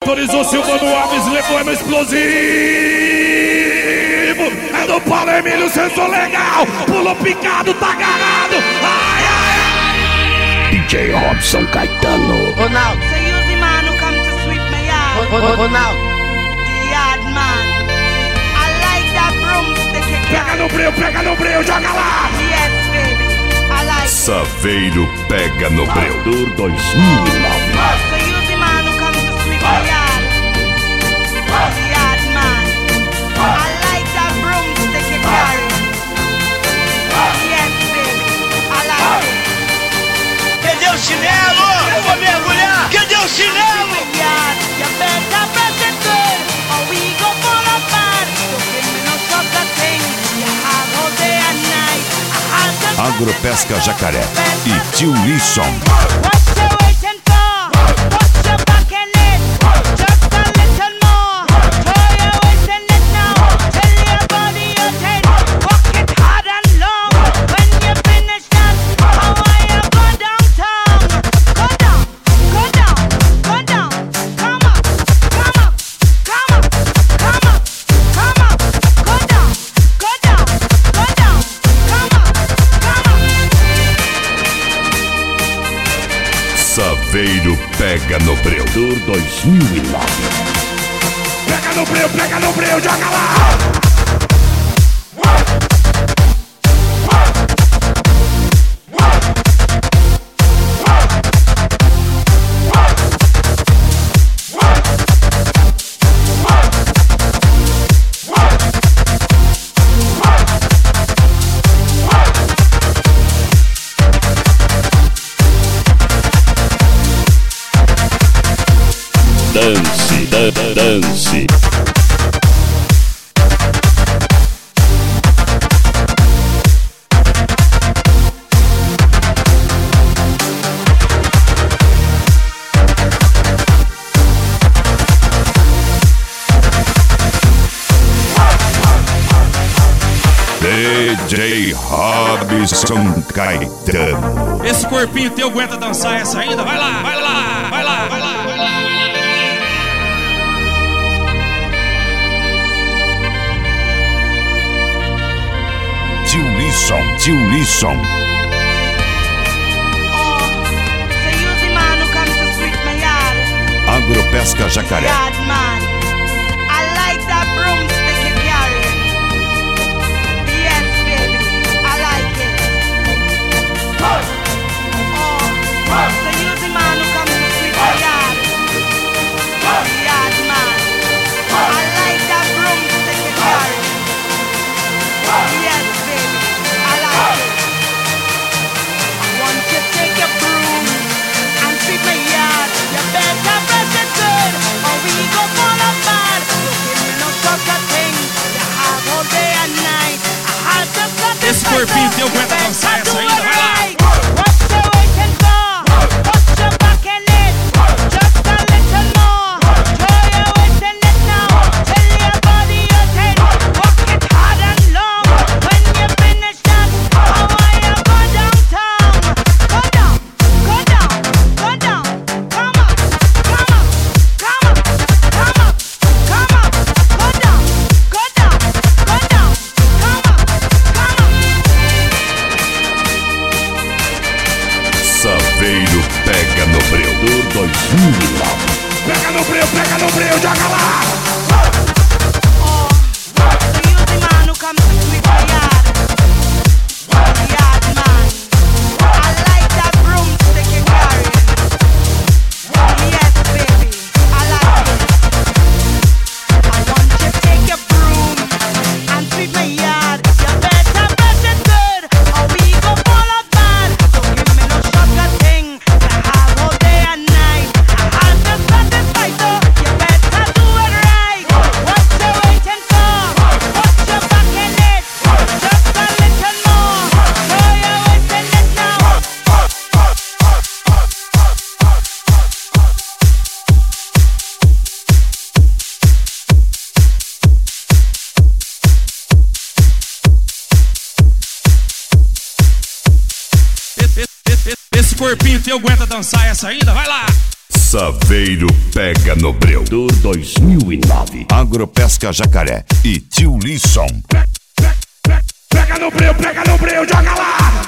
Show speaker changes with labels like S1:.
S1: autorizou Silvano Alves, levou no explosivo. É do Paulo Emílio, sensor legal. Pulou picado, tá agarrado. Ai, ai, ai.
S2: DJ Robson Caetano.
S3: Ronaldo. So you the man who come to sweep my yard. Ronaldo. The yard man. I like that broomstick.
S1: Pega no breu, joga lá.
S3: Yes, baby. I like
S4: Saveiro pega no breu.
S2: Dor 2009.
S3: So you the man who come to sweep my yard. The yard man. I like that broomstick you carry. Yes, baby. I like it.
S5: Cadê o chinelo? Eu vou mergulhar. Cadê o chinelo?
S3: You better press it good, or we go fall apart. Don't give me no sucker thing. You have all day and night. I have to
S4: Agropesca Jacaré e Tio Lisson.
S3: What you waiting for? Put your back in it. Just a little more. Throw your waist in it now. Tell your body you're ten. Walk it hard and long. When you finish that, how are you go downtown? Go down, go down, go down. Come up, come up, come up, come up, come up. Go down, go down, go down. Come up, come up.
S4: Saveiro pega no breu.
S2: Dor 2009.
S1: Pega no breu, joga lá.
S2: Dance.
S4: DJ Robson Caetano.
S1: Esse corpinho teu aguenta dançar essa ainda? Vai lá, vai lá, vai lá, vai lá, vai lá.
S4: Tio Lisson.
S3: Oh, so you the man who comes to sweep my yard.
S4: Agropesca Jacaré.
S3: Yard man. I like that broomstick you carry. Yes, baby. I like it. Oh, so you the man who comes to sweep my yard. Yard man. I like that broomstick you carry. Yes, baby. I like it. I want you to take a broom and sweep my yard. You better press it good, or we go fall apart. Don't give me no sucker thing. You have all day and night. I had to satisfy.
S1: Esse corpinho teu aguenta dançar essa ainda? Vai lá.
S3: What you waiting for? Put your back in it. Just a little more. Throw your waist in it now. Tell your body you're ten. Walk it hard and long. When you finish that, how are you go downtown? Go down, go down, go down. Come up, come up, come up, come up, come up. Go down, go down, go down. Come up, come up.
S4: Saveiro pega no breu.
S2: Dor 2009.
S1: Pega no breu, joga lá.
S3: Oh, so you the man who comes to sweep my yard. Yard man. I like that broomstick you carry. Yes, baby. I like it. I want you to take your broom and sweep my yard. You better press it good, or we go fall apart. Don't give me no sugar thing. You have all day and night. I had to satisfy, so you better do it right. What you waiting for? Put your back in it. Just a little more. Throw your waist in it now.
S1: Esse corpinho teu aguenta dançar essa ainda? Vai lá.
S4: Saveiro pega no breu.
S2: do 2009.
S4: Agropesca Jacaré e Tio Lisson.
S1: Pega no breu, joga lá.